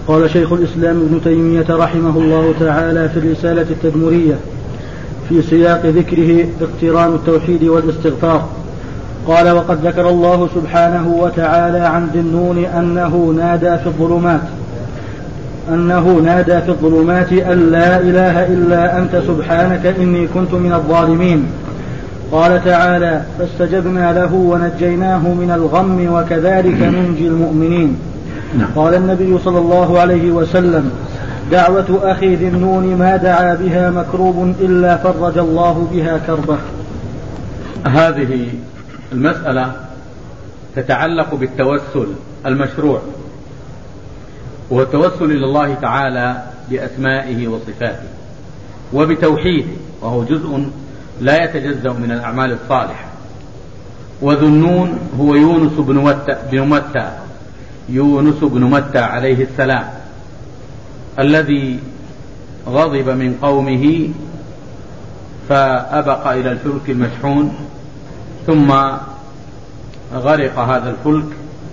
قال شيخ الإسلام ابن تيمية رحمه الله تعالى في الرسالة التدمرية في سياق ذكره اقتران التوحيد والاستغفار، قال: وقد ذكر الله سبحانه وتعالى عن ذي النون أنه نادى في الظلمات أن لا إله إلا أنت سبحانك إني كنت من الظالمين. قال تعالى: فاستجبنا له ونجيناه من الغم وكذلك ننجي المؤمنين. قال النبي صلى الله عليه وسلم: دعوة أخي ذي النون ما دعا بها مكروب إلا فرج الله بها كربه. هذه المسألة تتعلق بالتوسل المشروع، والتوسل إلى الله تعالى بأسمائه وصفاته وبتوحيده، وهو جزء لا يتجزأ من الأعمال الصالحة. وذو النون هو يونس بن متى عليه السلام، الذي غضب من قومه فأبق إلى الفلك المشحون، ثم غرق هذا الفلك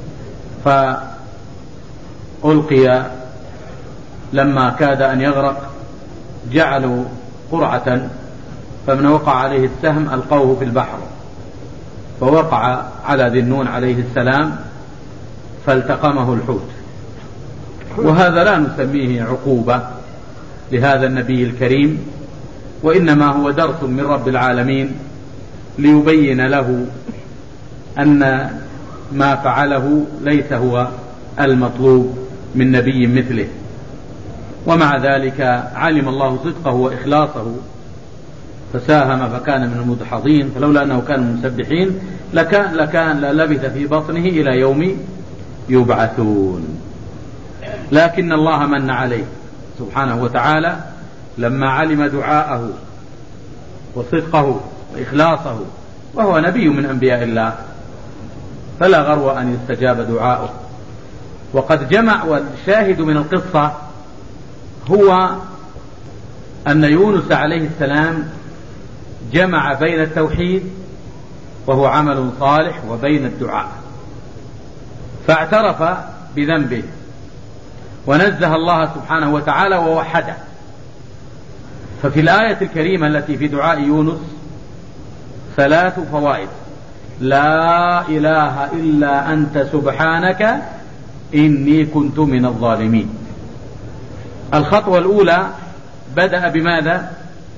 فألقي. لما كاد أن يغرق جعلوا قرعة، فمن وقع عليه السهم ألقوه في البحر، فوقع على ذي النون عليه السلام فالتقمه الحوت. وهذا لا نسميه عقوبة لهذا النبي الكريم، وإنما هو درس من رب العالمين ليبين له أن ما فعله ليس هو المطلوب من نبي مثله. ومع ذلك علم الله صدقه وإخلاصه فساهم فكان من المدحضين، فلولا أنه كان من المسبحين لكان للبث في بطنه إلى يوم يبعثون. لكن الله من عليه سبحانه وتعالى لما علم دعاءه وصدقه وإخلاصه، وهو نبي من أنبياء الله، فلا غرو أن يستجاب دعاؤه. وقد جمع، والشاهد من القصة هو أن يونس عليه السلام جمع بين التوحيد وهو عمل صالح وبين الدعاء، فاعترف بذنبه ونزه الله سبحانه وتعالى ووحده. ففي الآية الكريمة التي في دعاء يونس 3 فوائد: لا إله إلا أنت سبحانك إني كنت من الظالمين. الخطوة الأولى بدأ بماذا؟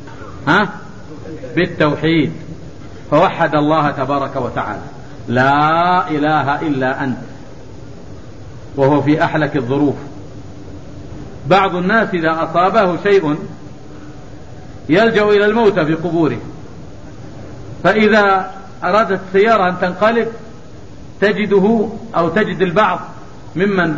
بالتوحيد، فوحد الله تبارك وتعالى: لا إله إلا أنت، وهو في أحلك الظروف. بعض الناس إذا أصابه شيء يلجأ إلى الموتى في قبوره، فإذا أرادت السيارة أن تنقلب تجده أو تجد البعض ممن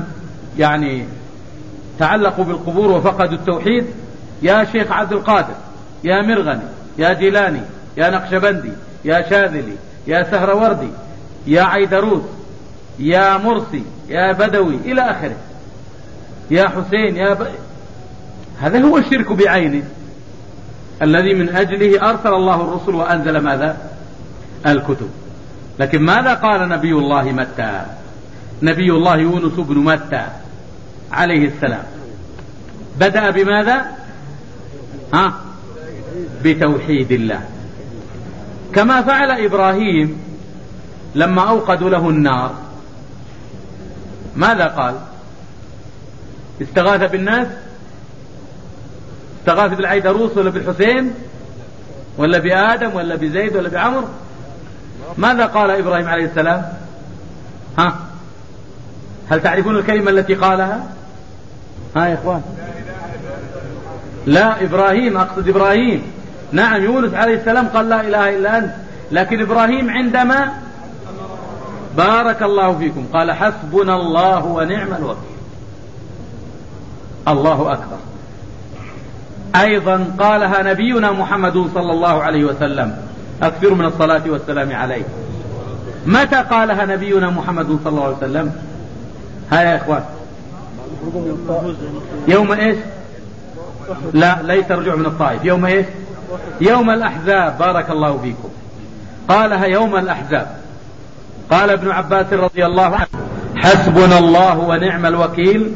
تعلقوا بالقبور وفقدوا التوحيد: يا شيخ عبد القادر، يا مرغني، يا جيلاني، يا نقشبندي، يا شاذلي، يا سهروردي، يا عيدروس، يا مرسي، يا بدوي، إلى آخره، يا حسين، هذا هو الشرك بعينه الذي من أجله أرسل الله الرسل وأنزل ماذا؟ الكتب. لكن ماذا قال نبي الله يونس بن متى عليه السلام؟ بدأ بماذا؟ بتوحيد الله، كما فعل إبراهيم لما أوقدوا له النار. ماذا قال؟ استغاث بالناس؟ استغاث بالعيدروس ولا بالحسين ولا بآدم ولا بزيد ولا بعمر؟ ماذا قال إبراهيم عليه السلام؟ هل تعرفون الكلمة التي قالها؟ يا إخوان، لا، إبراهيم، أقصد إبراهيم. نعم، يونس عليه السلام قال لا إله إلا أنت، لكن إبراهيم عندما بارك الله فيكم قال حسبنا الله ونعم الوكيل. الله أكبر. أيضا قالها نبينا محمد صلى الله عليه وسلم: أكثر من الصلاة والسلام عليه. متى قالها نبينا محمد صلى الله عليه وسلم؟ يا إخوان، يوم إيش؟ لا، ليس رجوع من الطائف. يوم إيش؟ يوم الأحزاب. بارك الله فيكم. قالها يوم الأحزاب. قال ابن عباس رضي الله عنه: حسبنا الله ونعم الوكيل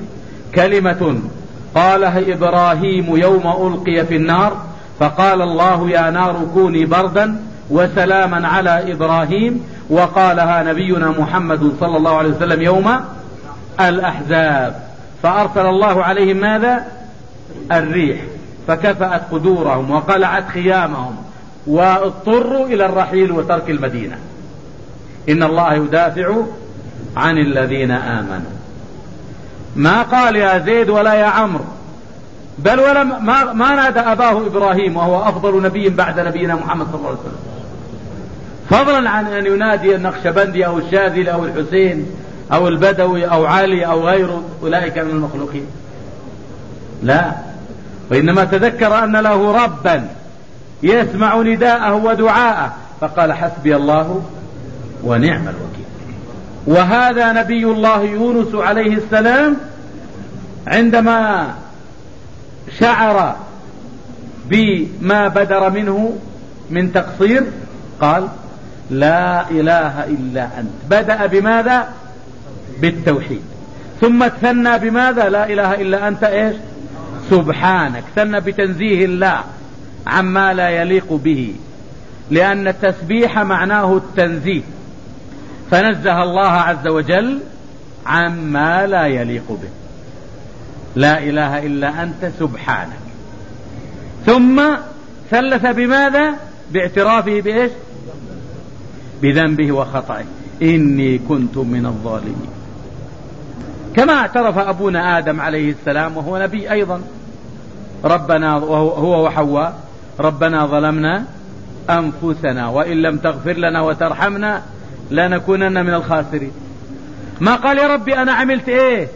كلمة قالها إبراهيم يوم ألقي في النار فقال الله يا نار كوني بردا وسلاما على إبراهيم، وقالها نبينا محمد صلى الله عليه وسلم يوم الأحزاب، فأرسل الله عليهم ماذا؟ الريح فكفأت قدورهم وقلعت خيامهم واضطروا إلى الرحيل وترك المدينة. إن الله يدافع عن الذين آمنوا. ما قال يا زيد ولا يا عمرو، بل ولا ما نادى أباه إبراهيم وهو أفضل نبي بعد نبينا محمد صلى الله عليه وسلم، فضلا عن أن ينادي النقشبندي أو الشاذلي أو الحسين أو البدوي أو علي أو غيره، أولئك من المخلوقين. لا، وإنما تذكر أن له ربا يسمع نداءه ودعاءه فقال حسبي الله ونعم الوكيل. وهذا نبي الله يونس عليه السلام عندما شعر بما بدر منه من تقصير قال لا إله إلا أنت. بدأ بماذا؟ بالتوحيد، ثم ثنى بماذا؟ لا إله إلا أنت إيش؟ سبحانك. ثنى بتنزيه الله عما لا يليق به، لأن التسبيح معناه التنزيه، فنزه الله عز وجل عما لا يليق به. لا إله إلا أنت سبحانك. ثم ثلث بماذا؟ باعترافه بإيش؟ بذنبه وخطئه، إني كنت من الظالمين، كما اعترف أبونا آدم عليه السلام وهو نبي أيضا، ربنا هو وحواء ربنا ظلمنا أنفسنا وإن لم تغفر لنا وترحمنا لنكونن من الخاسرين. ما قال يا ربي أنا عملت إيه؟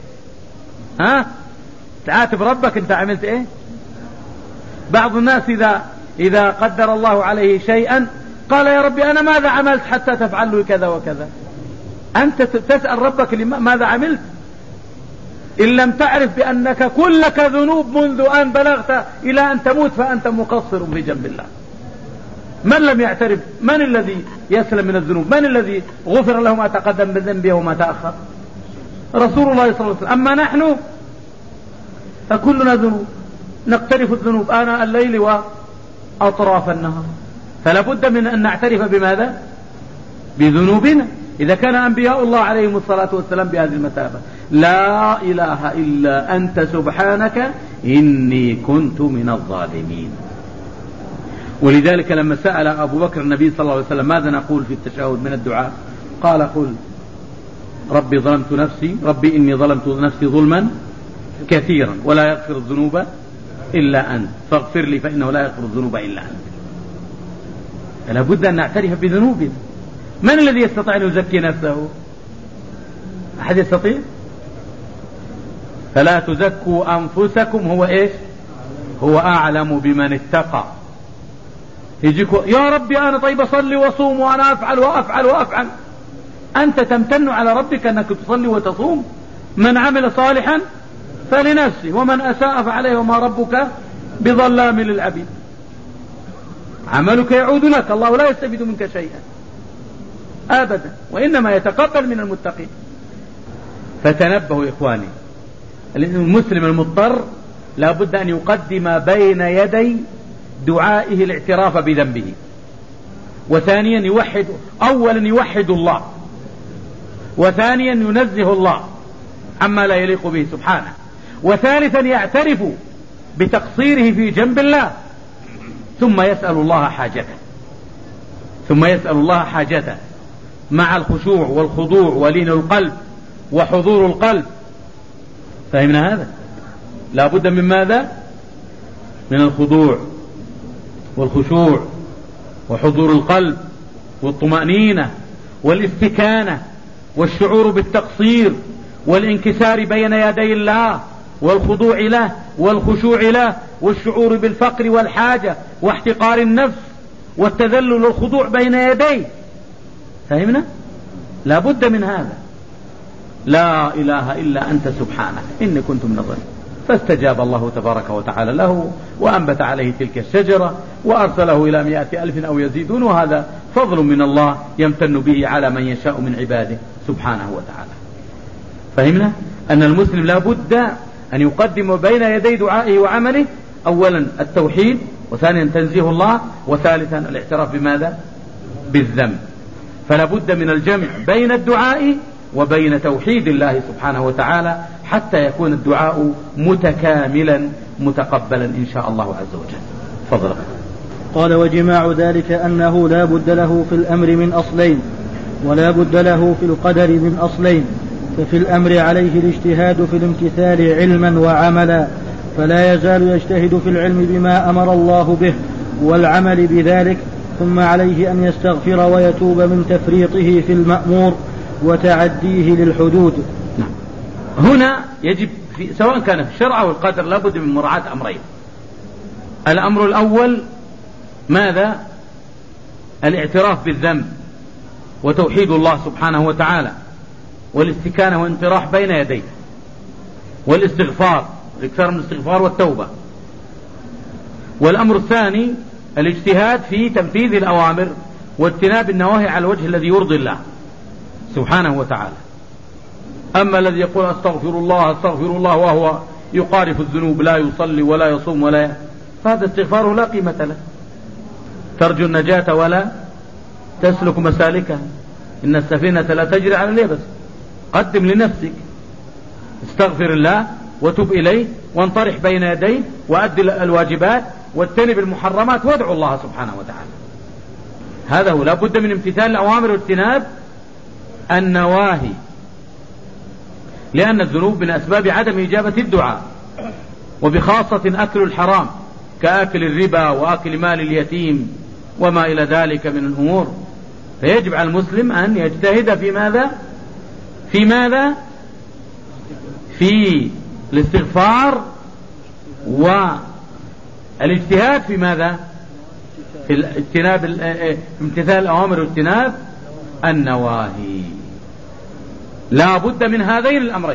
تعاتب ربك أنت عملت إيه؟ بعض الناس إذا قدر الله عليه شيئا قال يا ربي أنا ماذا عملت حتى تفعل لي كذا وكذا. أنت تسأل ربك ماذا عملت؟ إن لم تعرف بأنك كلك ذنوب منذ أن بلغت إلى أن تموت فأنت مقصر في جنب الله. من لم يعترف؟ من الذي يسلم من الذنوب؟ من الذي غفر له ما تقدم من ذنبه وما تأخر؟ رسول الله صلى الله عليه وسلم. أما نحن فكلنا ذنوب، نقترف الذنوب آناء الليل وأطراف النهار، فلا بد من أن نعترف بماذا؟ بذنوبنا. إذا كان أنبياء الله عليهم الصلاة والسلام بهذه المثابة، لا إله إلا أنت سبحانك إني كنت من الظالمين. ولذلك لما سأل أبو بكر النبي صلى الله عليه وسلم ماذا نقول في التشهد من الدعاء، قال قل ربي ظلمت نفسي، ربي إني ظلمت نفسي ظلما كثيرا ولا يغفر الذنوب إلا أنت فاغفر لي فإنه لا يغفر الذنوب إلا أنت. فلا بد أن نعترف بذنوبنا. من الذي يستطيع أن يزكي نفسه؟ أحد يستطيع؟ فلا تزكوا أنفسكم، هو إيش؟ هو أعلم بمن اتقى. يجيك يا ربي أنا طيب أصلي وصوم وأنا أفعل وأفعل وأفعل. أنت تمتن على ربك أنك تصلي وتصوم؟ من عمل صالحا فلنفسه ومن أساء فعليه وما ربك بظلام للعبيد. عملك يعود لك، الله لا يستفيد منك شيئا أبدا، وإنما يتقبل من المتقين. فتنبهوا إخواني، المسلم المضطر لا بد أن يقدم بين يدي دعائه الاعتراف بذنبه، وثانيا أولا يوحد الله، وثانيا ينزه الله عما لا يليق به سبحانه، وثالثا يعترف بتقصيره في جنب الله، ثم يسأل الله حاجته مع الخشوع والخضوع ولين القلب وحضور القلب. فهمنا هذا؟ لا بد من ماذا؟ من الخضوع والخشوع وحضور القلب والطمأنينة والاستكانة والشعور بالتقصير والانكسار بين يدي الله والخضوع له والخشوع له والشعور بالفقر والحاجة واحتقار النفس والتذلل والخضوع بين يديه. فهمنا؟ لا بد من هذا. لا إله إلا أنت سبحانك إني كنت من الظالمين. فاستجاب الله تبارك وتعالى له وأنبت عليه تلك الشجرة وأرسله إلى 100,000 أو يزيدون، وهذا فضل من الله يمتن به على من يشاء من عباده سبحانه وتعالى. فهمنا أن المسلم لا بد أن يقدم بين يدي دعائه وعمله أولا التوحيد، وثانيا تنزيه الله، وثالثا الاعتراف بماذا؟ بالذنب. فلا بد من الجمع بين الدعاء وبين توحيد الله سبحانه وتعالى حتى يكون الدعاء متكاملا متقبلا إن شاء الله عز وجل. تفضل. قال: وجماع ذلك أنه لا بد له في الأمر من أصلين، ولا بد له في القدر من أصلين. ففي الأمر عليه الاجتهاد في الامتثال علما وعملا، فلا يزال يجتهد في العلم بما أمر الله به والعمل بذلك، ثم عليه أن يستغفر ويتوب من تفريطه في المأمور وتعديه للحدود. هنا يجب سواء كان في الشرع أو القدر لا بد من مراعاة أمرين. الأمر الأول ماذا؟ الاعتراف بالذنب وتوحيد الله سبحانه وتعالى والاستكانة والانطراح بين يديه والاستغفار، الإكثار من الاستغفار والتوبة. والأمر الثاني الاجتهاد في تنفيذ الأوامر واجتناب النواهي على الوجه الذي يرضي الله سبحانه وتعالى. أما الذي يقول أستغفر الله وهو يقارف الذنوب، لا يصلي ولا يصوم فهذا استغفاره لا قيمة له. ترجو النجاة ولا تسلك مسالكها، إن السفينة لا تجري على اليبس. قدم لنفسك، استغفر الله وتب إليه وانطرح بين يديه وأدي الواجبات واجتنب المحرمات وادعو الله سبحانه وتعالى. هذا هو. لا بد من امتثال الأوامر واجتناب النواهي، لأن الذنوب من أسباب عدم إجابة الدعاء، وبخاصة أكل الحرام كأكل الربا وأكل مال اليتيم وما إلى ذلك من الأمور. فيجب على المسلم أن يجتهد في ماذا؟ في الاستغفار والاجتهاد في ماذا؟ في الاجتناب، امتثال الأوامر واجتناب النواهي. لا بد من هذين الأمرين.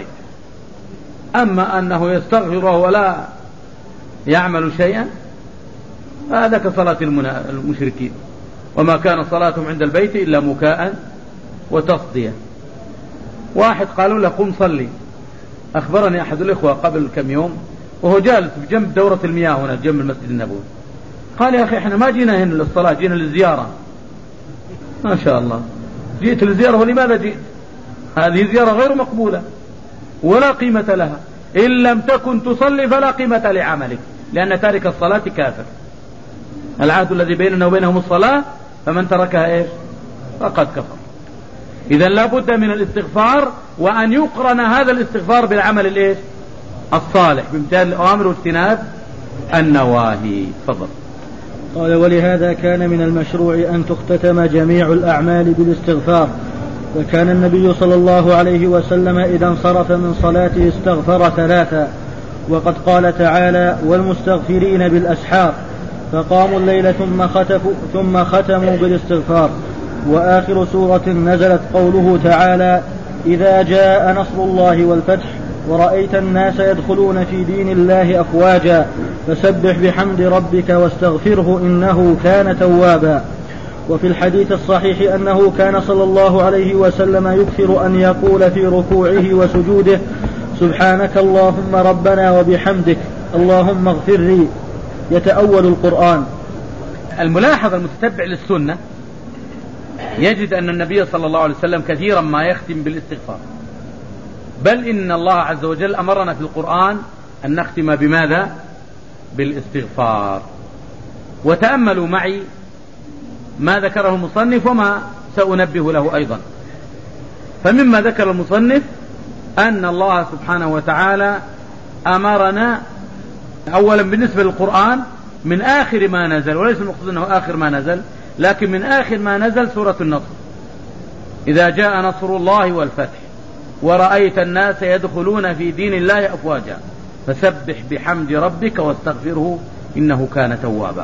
أما أنه يستغفر ولا يعمل شيئا هذا كصلاة المشركين، وما كان صلاتهم عند البيت إلا مكاء وتصدية. واحد قالوا له قم صلي. أخبرني أحد الإخوة قبل كم يوم وهو جالس بجنب دورة المياه هنا جنب المسجد النبوي، قال: يا أخي احنا ما جينا هنا للصلاة، جينا للزيارة. ما شاء الله، جئت للزيارة ولماذا جئت؟ هذه زيارة غير مقبولة ولا قيمة لها. إن لم تكن تصلي فلا قيمة لعملك، لأن تارك الصلاة كافر. العهد الذي بيننا وبينهم الصلاة، فمن تركها فقد كفر. إذا لا بد من الاستغفار، وأن يقرن هذا الاستغفار بالعمل الصالح بامتثال الأوامر واجتناب النواهي. تفضل. قال: ولهذا كان من المشروع أن تختتم جميع الأعمال بالاستغفار. وكان النبي صلى الله عليه وسلم إذا انصرف من صلاته استغفر 3، وقد قال تعالى: والمستغفرين بالأسحار. فقاموا الليل ثم ختموا بالاستغفار. وآخر سورة نزلت قوله تعالى: إذا جاء نصر الله والفتح ورأيت الناس يدخلون في دين الله أفواجا فسبح بحمد ربك واستغفره إنه كان توابا. وفي الحديث الصحيح أنه كان صلى الله عليه وسلم يكثر أن يقول في ركوعه وسجوده: سبحانك اللهم ربنا وبحمدك اللهم اغفر لي، يتأول القرآن. الملاحظ المتتبع للسنة يجد أن النبي صلى الله عليه وسلم كثيرا ما يختم بالاستغفار، بل إن الله عز وجل أمرنا في القرآن أن نختم بماذا؟ بالاستغفار. وتأملوا معي ما ذكره المصنف وما سأنبه له أيضا. فمما ذكر المصنف أن الله سبحانه وتعالى أمرنا أولا بالنسبة للقرآن من آخر ما نزل، وليس المقصود أنه آخر ما نزل، لكن من آخر ما نزل سورة النصر: إذا جاء نصر الله والفتح ورأيت الناس يدخلون في دين الله أفواجا فسبح بحمد ربك واستغفره إنه كان توابا.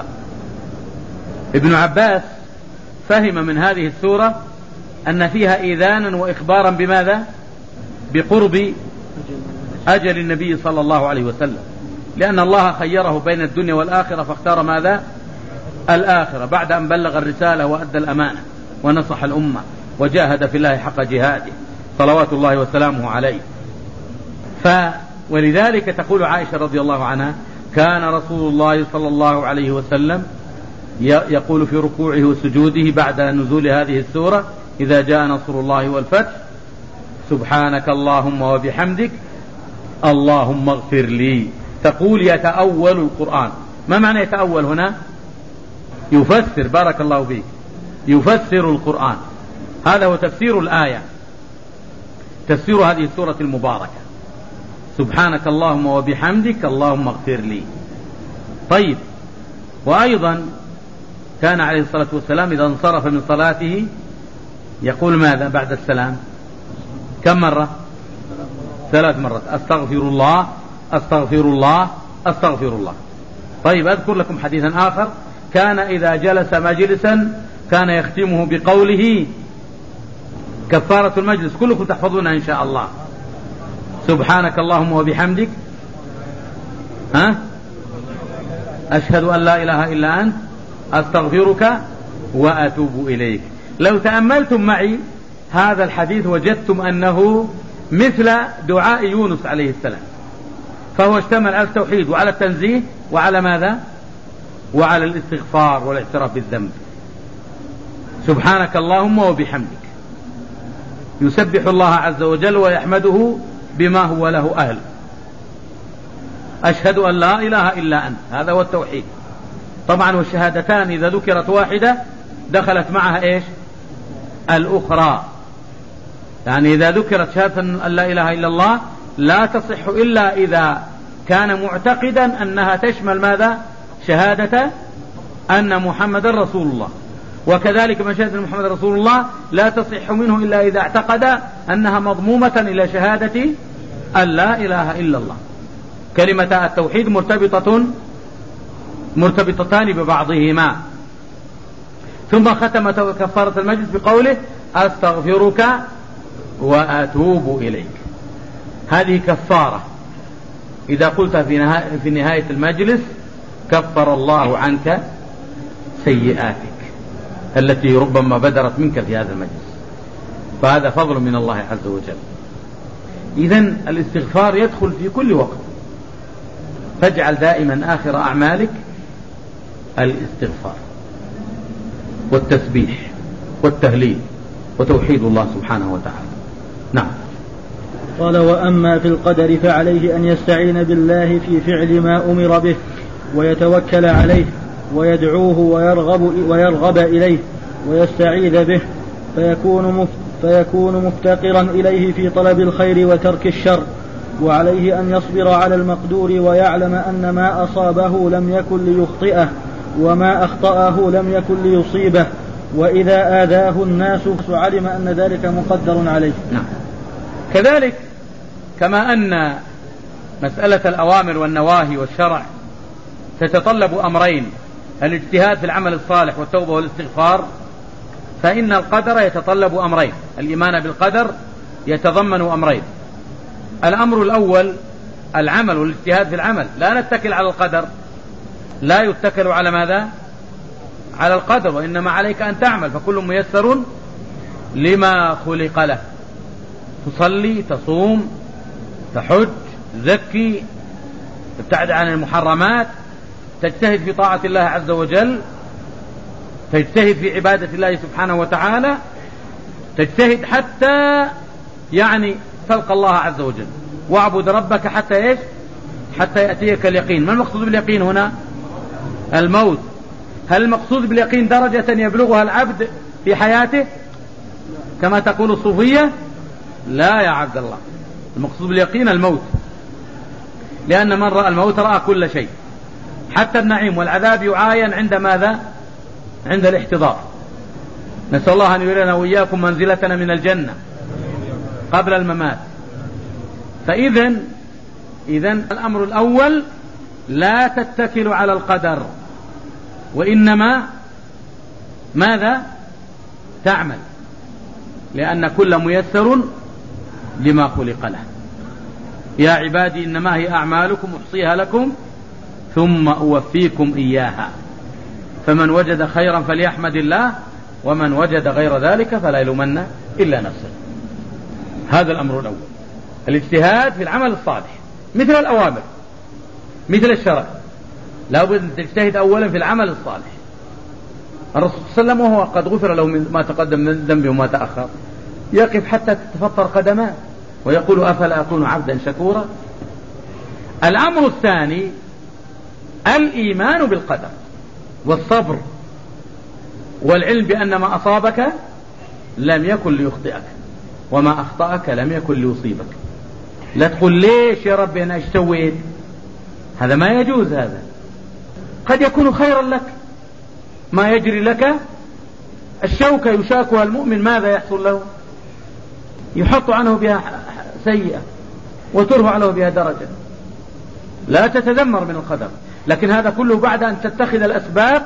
ابن عباس فهم من هذه السورة أن فيها إذانا وإخبارا بماذا؟ بقرب أجل النبي صلى الله عليه وسلم، لأن الله خيره بين الدنيا والآخرة فاختار ماذا؟ الآخرة، بعد أن بلغ الرسالة وأدى الأمانة ونصح الأمة وجاهد في الله حق جهاده صلوات الله وسلامه عليه. ولذلك تقول عائشة رضي الله عنها كان رسول الله صلى الله عليه وسلم يقول في ركوعه وسجوده بعد نزول هذه السورة إذا جاء نصر الله والفتح سبحانك اللهم وبحمدك اللهم اغفر لي. تقول يتأول القرآن. ما معنى يتأول هنا؟ يفسر، بارك الله فيك، يفسر القرآن. هذا هو تفسير الآية، تفسير هذه السورة المباركة سبحانك اللهم وبحمدك اللهم اغفر لي. طيب، وأيضا كان عليه الصلاة والسلام إذا انصرف من صلاته يقول ماذا بعد السلام؟ كم مرة؟ 3 مرات. أستغفر الله أستغفر الله أستغفر الله. طيب، أذكر لكم حديثا آخر كان إذا جلس مجلسا كان يختمه بقوله كفارة المجلس، كلكم تحفظونها إن شاء الله. سبحانك اللهم وبحمدك أشهد أن لا إله إلا أنت أستغفرك وأتوب إليك. لو تأملتم معي هذا الحديث وجدتم أنه مثل دعاء يونس عليه السلام، فهو اشتمل على التوحيد وعلى التنزيه وعلى ماذا؟ وعلى الاستغفار والاعتراف بالذنب. سبحانك اللهم وبحمدك، يسبح الله عز وجل ويحمده بما هو له أهل. أشهد أن لا إله إلا أنت، هذا هو التوحيد. طبعا والشهادتان إذا ذكرت واحدة دخلت معها إيش؟ الأخرى. يعني إذا ذكرت شهادة أن لا إله إلا الله لا تصح إلا إذا كان معتقدا أنها تشمل ماذا؟ شهادة أن محمد رسول الله. وكذلك من شهادة أن محمد رسول الله لا تصح منه إلا إذا اعتقد أنها مضمومة إلى شهادة أن لا إله إلا الله. كلمة التوحيد مرتبطتان ببعضهما. ثم ختم كفارة المجلس بقوله أستغفرك وأتوب إليك. هذه كفارة إذا قلت في نهاية المجلس كفر الله عنك سيئاتك التي ربما بدرت منك في هذا المجلس، فهذا فضل من الله عز وجل. إذن الاستغفار يدخل في كل وقت، فاجعل دائما آخر أعمالك الاستغفار والتسبيح والتهليل وتوحيد الله سبحانه وتعالى. نعم. قال وأما في القدر فعليه أن يستعين بالله في فعل ما أمر به ويتوكل عليه ويدعوه ويرغب إليه ويستعيذ به، فيكون مفتقرا إليه في طلب الخير وترك الشر. وعليه أن يصبر على المقدور ويعلم أن ما أصابه لم يكن ليخطئه وما أخطأه لم يكن ليصيبه، وإذا آذاه الناس علم أن ذلك مقدر عليه. نعم. كذلك كما أن مسألة الأوامر والنواهي والشرع تتطلب أمرين، الاجتهاد في العمل الصالح والتوبة والاستغفار، فإن القدر يتطلب أمرين. الإيمان بالقدر يتضمن أمرين. الأمر الأول العمل والاجتهاد في العمل، لا نتكل على القدر، لا يتكل على ماذا؟ على القدر، وإنما عليك أن تعمل، فكل ميسر لما خلق له. تصلي، تصوم، تحج، تزكي، تبتعد عن المحرمات، تجتهد في طاعة الله عز وجل، تجتهد في عبادة الله سبحانه وتعالى، تجتهد حتى يعني تلقى الله عز وجل. واعبد ربك حتى ايش؟ حتى يأتيك اليقين. ما المقصود باليقين هنا؟ الموت. هل المقصود باليقين درجة يبلغها العبد في حياته كما تقول الصوفية؟ لا يا عبد الله، المقصود باليقين الموت، لأن من رأى الموت رأى كل شيء، حتى النعيم والعذاب يعاين عند ماذا؟ عند الاحتضار. نسأل الله أن يرينا وإياكم منزلتنا من الجنة قبل الممات. فإذن الأمر الأول لا تتكل على القدر، وإنما ماذا؟ تعمل، لأن كل ميسر لما خلق له. يا عبادي إنما هي أعمالكم أحصيها لكم ثم أوفيكم إياها، فمن وجد خيرا فليحمد الله ومن وجد غير ذلك فلا يلومن إلا نفسه. هذا الأمر الأول، الاجتهاد في العمل الصالح مثل الأوامر مثل الشرع، لا بد أن تجتهد أولا في العمل الصالح. الرسول صلى الله عليه وسلم وهو قد غفر له ما تقدم من ذنبه وما تأخر يقف حتى تتفطر قدماه ويقول أفلا أكون عبدا شكورا. الأمر الثاني الإيمان بالقدر والصبر والعلم بأن ما أصابك لم يكن ليخطئك وما أخطأك لم يكن ليصيبك. لا تقول ليش يا ربي أنا اشتويت، هذا ما يجوز. هذا قد يكون خيرا لك. ما يجري لك الشوكة يشاكها المؤمن ماذا يحصل له؟ يحط عنه بها سيئة وترفع له بها درجة. لا تتذمر من القدر، لكن هذا كله بعد أن تتخذ الأسباب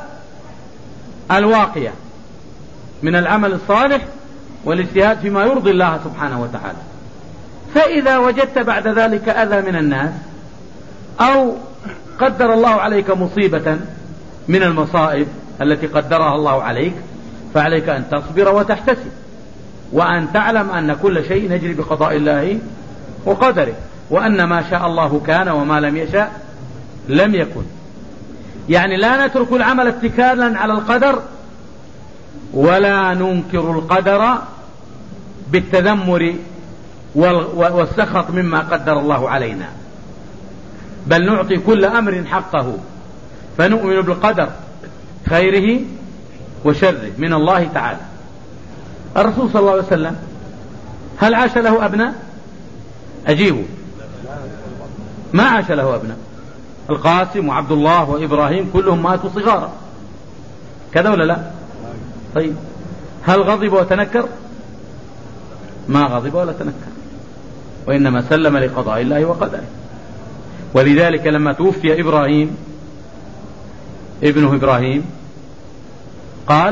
الواقية من العمل الصالح والاجتهاد فيما يرضي الله سبحانه وتعالى. فإذا وجدت بعد ذلك أذى من الناس أو قدر الله عليك مصيبة من المصائب التي قدرها الله عليك فعليك أن تصبر وتحتسب وأن تعلم أن كل شيء يجري بقضاء الله وقدره، وأن ما شاء الله كان وما لم يشاء لم يكن. يعني لا نترك العمل اتكالا على القدر ولا ننكر القدر بالتذمر والسخط مما قدر الله علينا، بل نعطي كل أمر حقه فنؤمن بالقدر خيره وشره من الله تعالى. الرسول صلى الله عليه وسلم هل عاش له أبناء؟ أجيبوا، ما عاش له أبناء. القاسم وعبد الله وإبراهيم كلهم ماتوا صغارا، كذا ولا لا؟ طيب هل غضب وتنكر؟ ما غضب ولا تنكر، وإنما سلم لقضاء الله وقدره. ولذلك لما توفي إبراهيم ابنه إبراهيم قال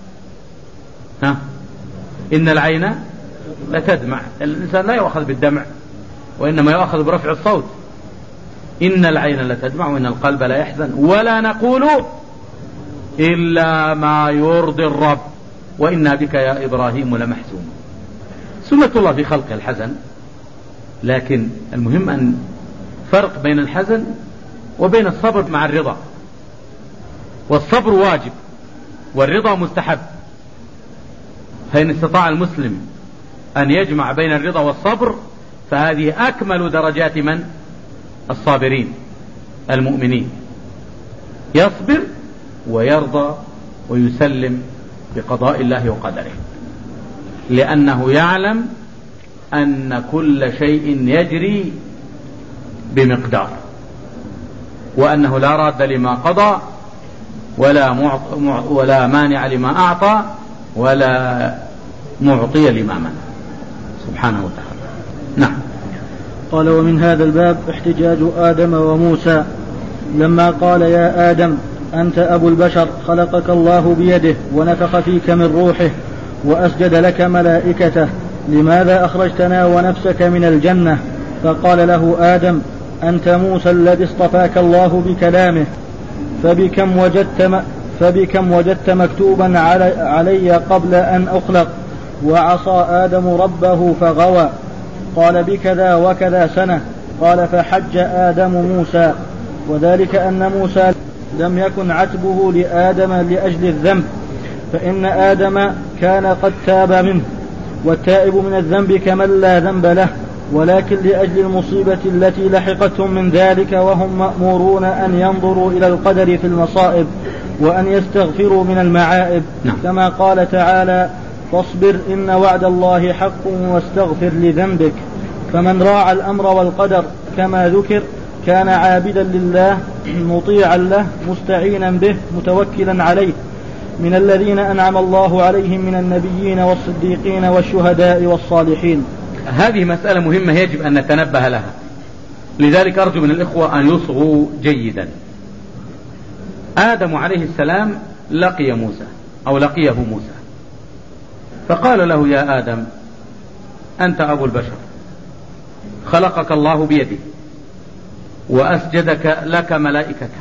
إن العين لتدمع. الإنسان لا يؤخذ بالدمع وإنما يؤخذ برفع الصوت. إن العين لتدمع وإن القلب لا يحزن ولا نقول إلا ما يرضي الرب وإنا بك يا إبراهيم لمحزون. سنة الله في خلق الحزن، لكن المهم أن فرق بين الحزن وبين الصبر مع الرضا. والصبر واجب والرضا مستحب، فإن استطاع المسلم أن يجمع بين الرضا والصبر فهذه أكمل درجات من؟ الصابرين المؤمنين. يصبر ويرضى ويسلم بقضاء الله وقدره، لأنه يعلم أن كل شيء يجري بمقدار، وأنه لا راد لما قضى ولا مانع لما أعطى ولا معطي لما منع سبحانه وتعالى. نعم. قال ومن هذا الباب احتجاج آدم وموسى لما قال يا آدم أنت أبو البشر خلقك الله بيده ونفخ فيك من روحه وأسجد لك ملائكته لماذا أخرجتنا ونفسك من الجنة؟ فقال له آدم أنت موسى الذي اصطفاك الله بكلامه فبكم وجدت مكتوبا علي قبل أن أخلق؟ وعصى آدم ربه فغوى. قال بكذا وكذا سنة. قال فحج آدم موسى، وذلك أن موسى لم يكن عتبه لآدم لأجل الذنب، فإن آدم كان قد تاب منه، والتائب من الذنب كمن لا ذنب له، ولكن لأجل المصيبة التي لحقتهم من ذلك وهم مأمورون أن ينظروا إلى القدر في المصائب وأن يستغفروا من المعائب. كما قال تعالى فاصبر إن وعد الله حق واستغفر لذنبك. فمن راعى الأمر والقدر كما ذكر كان عابدا لله مطيعا له مستعينا به متوكلا عليه، من الذين أنعم الله عليهم من النبيين والصديقين والشهداء والصالحين. هذه مسألة مهمة يجب أن نتنبه لها، لذلك أرجو من الإخوة أن يصغوا جيدا. آدم عليه السلام لقيه موسى فقال له يا آدم أنت أبو البشر خلقك الله بيده وأسجدك لك ملائكته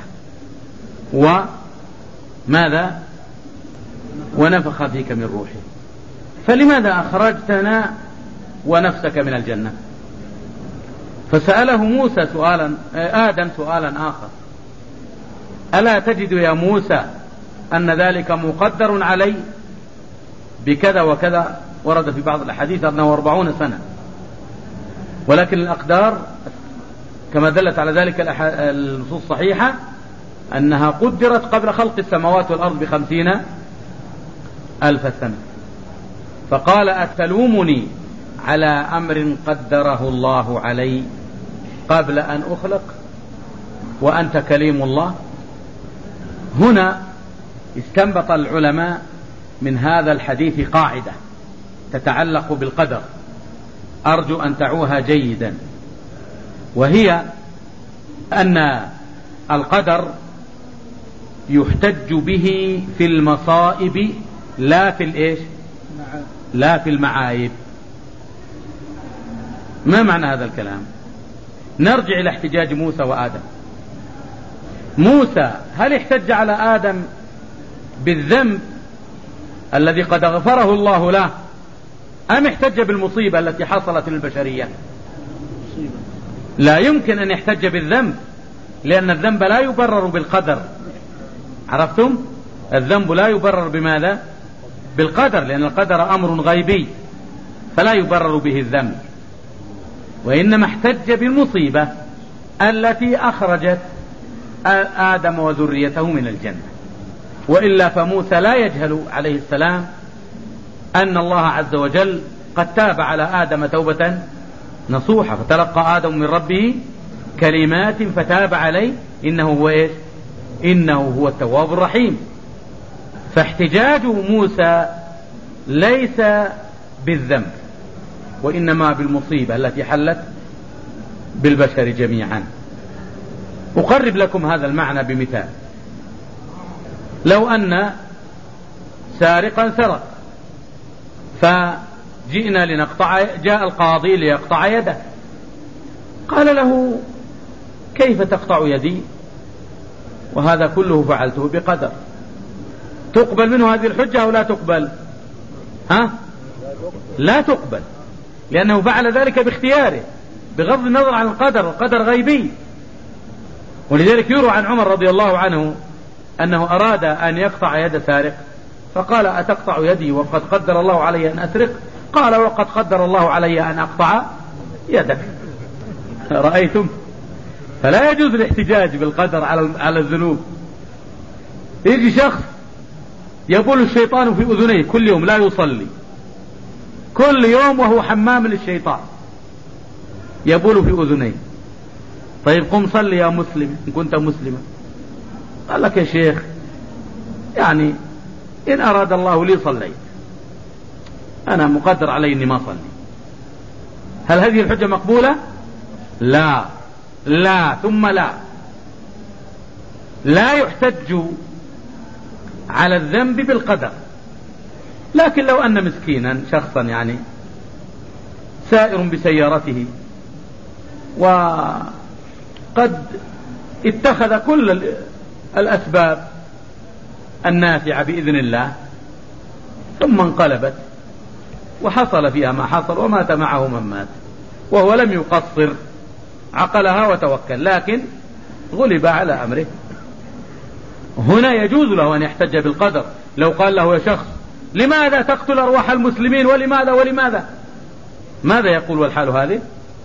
وماذا ونفخ فيك من روحه، فلماذا أخرجتنا ونفسك من الجنة؟ فسأله موسى آدم سؤالا آخر: ألا تجد يا موسى أن ذلك مقدر علي بكذا وكذا؟ ورد في بعض الأحاديث أنه 40 سنة، ولكن الأقدار كما دلت على ذلك النصوص الصحيحة أنها قدرت قبل خلق السماوات والأرض ب50,000 سنة. فقال: أتلومني على أمر قدره الله علي قبل أن أخلق وأنت كليم الله؟ هنا استنبط العلماء من هذا الحديث قاعدة تتعلق بالقدر، أرجو أن تعوها جيدا، وهي أن القدر يحتج به في المصائب لا في المعايب. ما معنى هذا الكلام؟ نرجع إلى احتجاج موسى وآدم. موسى هل احتج على آدم بالذنب الذي قد غفره الله له، أم احتج بالمصيبة التي حصلت للبشرية؟ لا يمكن أن يحتج بالذنب، لأن الذنب لا يبرر بالقدر. عرفتم؟ الذنب لا يبرر بماذا؟ بالقدر، لأن القدر أمر غيبي فلا يبرر به الذنب، وإنما احتج بالمصيبة التي أخرجت آدم وذريته من الجنة. وإلا فموسى لا يجهل عليه السلام أن الله عز وجل قد تاب على آدم توبة نصوحة، فتلقى آدم من ربه كلمات فتاب عليه إنه هو التواب الرحيم. فاحتجاج موسى ليس بالذنب، وإنما بالمصيبة التي حلت بالبشر جميعا. أقرب لكم هذا المعنى بمثال: لو أن سارقا سرق فجئنا جاء القاضي ليقطع يده، قال له: كيف تقطع يدي وهذا كله فعلته بقدر؟ تقبل منه هذه الحجة أو لا تقبل؟ لا تقبل، لأنه فعل ذلك باختياره بغض النظر عن القدر غيبي. ولذلك يروى عن عمر رضي الله عنه أنه أراد أن يقطع يد سارق، فقال: أتقطع يدي وقد قدر الله علي أن أسرق؟ قال: وقد قدر الله علي أن أقطع يدك. رأيتم؟ فلا يجوز الاحتجاج بالقدر على الذنوب. يجي شخص يبول الشيطان في أذنيه كل يوم، لا يصلي، كل يوم وهو حمام للشيطان يبول في أذنيه. طيب قم صلي يا مسلم إن كنت مسلما. قال لك: يا شيخ يعني إن أراد الله لي صليت، أنا مقدر علي إني ما صلي. هل هذه الحجة مقبولة؟ لا ثم لا يحتج على الذنب بالقدر. لكن لو أن مسكينا شخصا يعني سائر بسيارته وقد اتخذ كل الأسباب النافعة بإذن الله ثم انقلبت وحصل فيها ما حصل ومات معه من مات وهو لم يقصر، عقلها وتوكل، لكن غلب على أمره، هنا يجوز له أن يحتج بالقدر. لو قال له: يا شخص لماذا تقتل أرواح المسلمين ولماذا ماذا يقول والحال هذه؟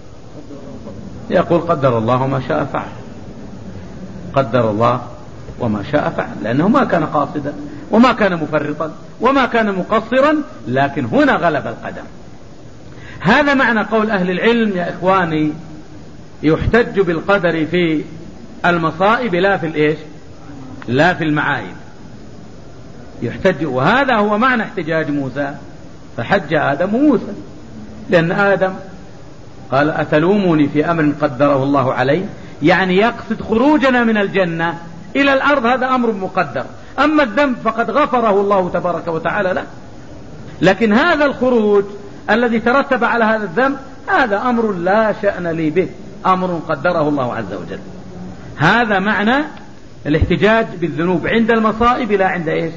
يقول: قدر الله وما شاء فعل، قدر الله وما شاء فعل، لأنه ما كان قاصدا وما كان مفرطا وما كان مقصرا، لكن هنا غلب القدر. هذا معنى قول أهل العلم يا إخواني: يحتج بالقدر في المصائب لا في المعايب يحتج. وهذا هو معنى احتجاج موسى، فحج آدم وموسى، لأن آدم قال: أتلوموني في أمر قدره الله علي، يعني يقصد خروجنا من الجنة إلى الأرض، هذا أمر مقدر. أما الذنب فقد غفره الله تبارك وتعالى له، لكن هذا الخروج الذي ترتب على هذا الذنب هذا أمر لا شأن لي به، أمر قدره الله عز وجل. هذا معنى الاحتجاج بالذنوب عند المصائب لا عند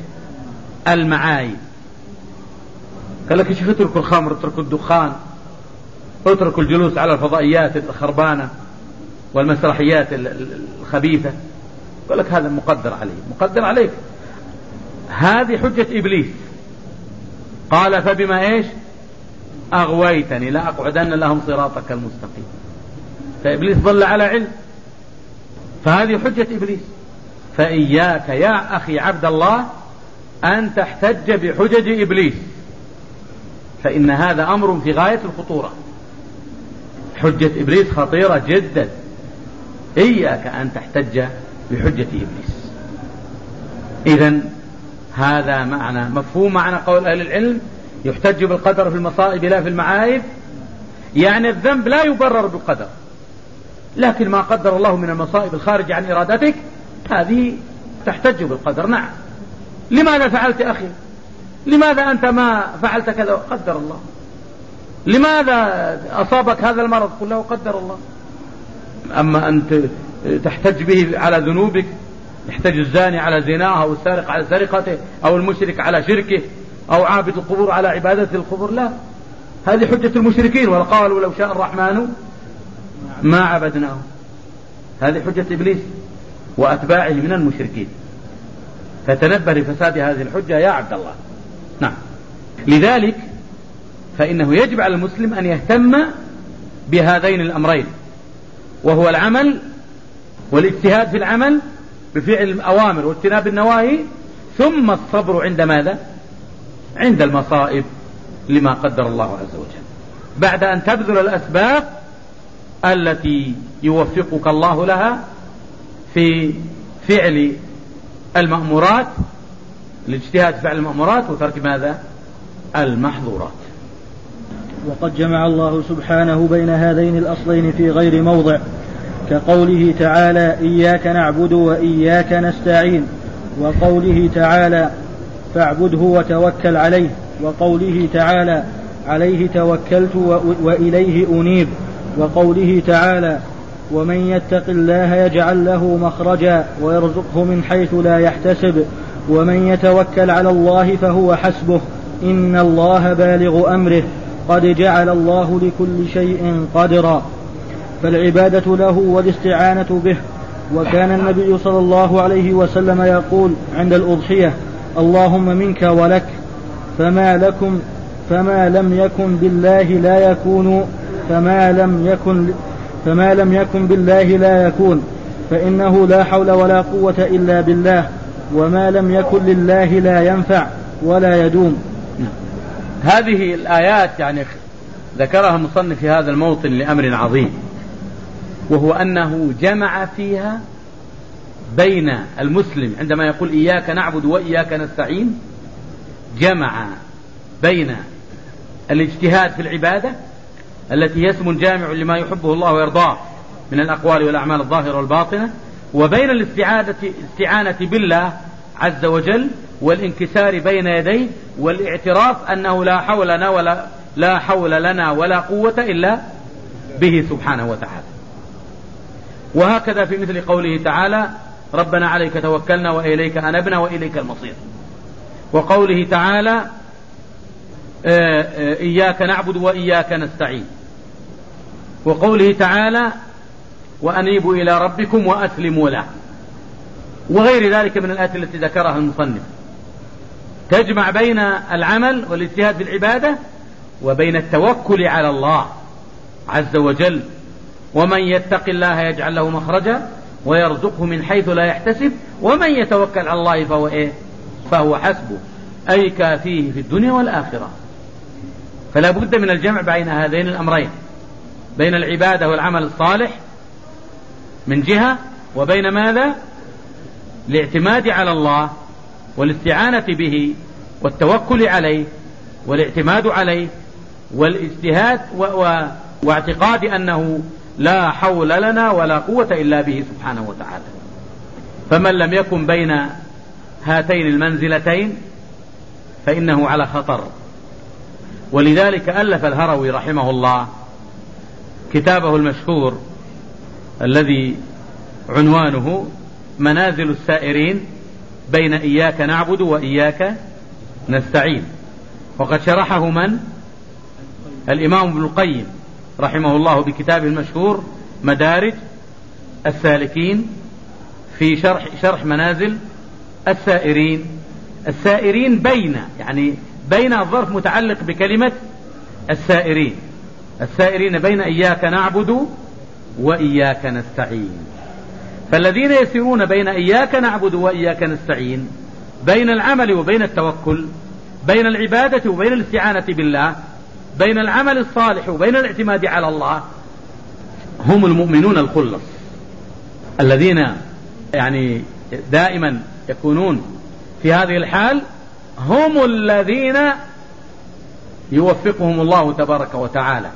المعايب. قال لك: يا شيخ اتركوا الخمر، اتركوا الدخان، اتركوا الجلوس على الفضائيات الخربانة والمسرحيات الخبيثة. يقول لك هذا مقدر عليه، مقدر عليك. هذه حجة إبليس. قال فبما إيش أغويتني لا أقعدن لهم صراطك المستقيم. فإبليس ضل على علم، فهذه حجة إبليس. فإياك يا أخي عبد الله أن تحتج بحجج إبليس، فإن هذا أمر في غاية الخطورة. حجة إبليس خطيرة جدا. إياك أن تحتج بحجة إبليس. إذن هذا مفهوم معنى قول أهل العلم يحتج بالقدر في المصائب لا في المعايب. يعني الذنب لا يبرر بالقدر، لكن ما قدر الله من المصائب الخارجة عن إرادتك هذه تحتج بالقدر. نعم، لماذا فعلت أخي؟ لماذا أنت ما فعلت كذا؟ قدر الله. لماذا أصابك هذا المرض؟ قل له قدر الله. أما أنت تحتج به على ذنوبك، يحتج الزاني على زناه، أو السارق على سرقته، أو المشرك على شركه، أو عابد القبور على عبادة القبور. لا، هذه حجة المشركين، وقالوا لو شاء الرحمن ما عبدناه. هذه حجة إبليس وأتباعه من المشركين. فتنبه لفساد هذه الحجة يا عبد الله. نعم، لذلك فإنه يجب على المسلم أن يهتم بهذين الأمرين، وهو العمل والاجتهاد في العمل بفعل الأوامر واجتناب النواهي، ثم الصبر عند ماذا؟ عند المصائب لما قدر الله عز وجل، بعد أن تبذل الأسباب التي يوفقك الله لها في فعل المأمورات، الاجتهاد في فعل المأمورات وترك ماذا؟ المحظورات. وقد جمع الله سبحانه بين هذين الأصلين في غير موضع، كقوله تعالى إياك نعبد وإياك نستعين، وقوله تعالى فاعبده وتوكل عليه، وقوله تعالى عليه توكلت وإليه أنيب، وقوله تعالى ومن يتق الله يجعل له مخرجا ويرزقه من حيث لا يحتسب ومن يتوكل على الله فهو حسبه إن الله بالغ أمره قد جعل الله لكل شيء قدرا. فالعبادة له والاستعانة به. وكان النبي صلى الله عليه وسلم يقول عند الأضحية اللهم منك ولك، فما لم يكن بالله لا يكون، فما لم يكن بالله لا يكون، فإنه لا حول ولا قوة إلا بالله، وما لم يكن لله لا ينفع ولا يدوم. هذه الآيات يعني ذكرها المصنف في هذا الموطن لأمر عظيم، وهو أنه جمع فيها بين المسلم عندما يقول إياك نعبد وإياك نستعين، جمع بين الاجتهاد في العبادة التي هي اسم جامع لما يحبه الله ويرضاه من الأقوال والأعمال الظاهرة والباطنة، وبين الاستعانة بالله عز وجل والانكسار بين يديه والاعتراف أنه لا حول لنا ولا قوة إلا به سبحانه وتعالى. وهكذا في مثل قوله تعالى ربنا عليك توكلنا وإليك أنبنا وإليك المصير، وقوله تعالى إياك نعبد وإياك نستعين، وقوله تعالى وأنيبوا إلى ربكم وأسلموا له، وغير ذلك من الآيات التي ذكرها المصنف. تجمع بين العمل والاجتهاد في العبادة وبين التوكل على الله عز وجل، ومن يتق الله يجعل له مخرجا ويرزقه من حيث لا يحتسب ومن يتوكل على الله فهو حسبه، أي كافيه في الدنيا والآخرة. فلا بد من الجمع بين هذين الأمرين، بين العبادة والعمل الصالح من جهة، وبين ماذا؟ الاعتماد على الله والاستعانة به والتوكل عليه والاعتماد عليه والاجتهاد واعتقاد أنه لا حول لنا ولا قوة إلا به سبحانه وتعالى. فمن لم يكن بين هاتين المنزلتين فإنه على خطر. ولذلك ألف الهروي رحمه الله كتابه المشهور الذي عنوانه منازل السائرين بين إياك نعبد وإياك نستعين، وقد شرحه من؟ الإمام ابن القيم رحمه الله بكتابه المشهور مدارج السالكين في شرح منازل السائرين. السائرين بين الظرف متعلق بكلمة السائرين. السائرين بين إياك نعبد وإياك نستعين. فالذين يسيرون بين إياك نعبد وإياك نستعين، بين العمل وبين التوكل، بين العبادة وبين الاستعانة بالله، بين العمل الصالح وبين الاعتماد على الله، هم المؤمنون الخلص الذين دائما يكونون في هذه الحال، هم الذين يوفقهم الله تبارك وتعالى.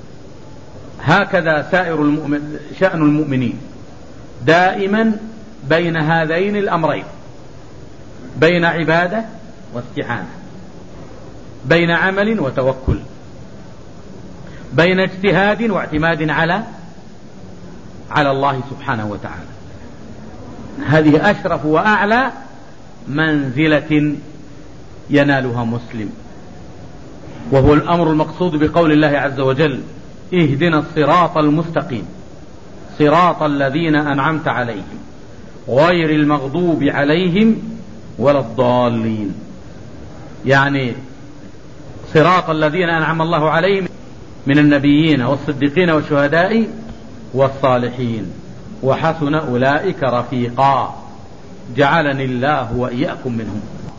هكذا شأن المؤمنين دائما بين هذين الأمرين، بين عبادة واستعانة، بين عمل وتوكل، بين اجتهاد واعتماد على الله سبحانه وتعالى. هذه أشرف وأعلى منزلة ينالها مسلم، وهو الأمر المقصود بقول الله عز وجل: اهدنا الصراط المستقيم صراط الذين أنعمت عليهم غير المغضوب عليهم ولا الضالين. يعني صراط الذين أنعم الله عليهم من النبيين والصديقين والشهداء والصالحين وحسن أولئك رفيقا، جعلني الله وإياكم منهم.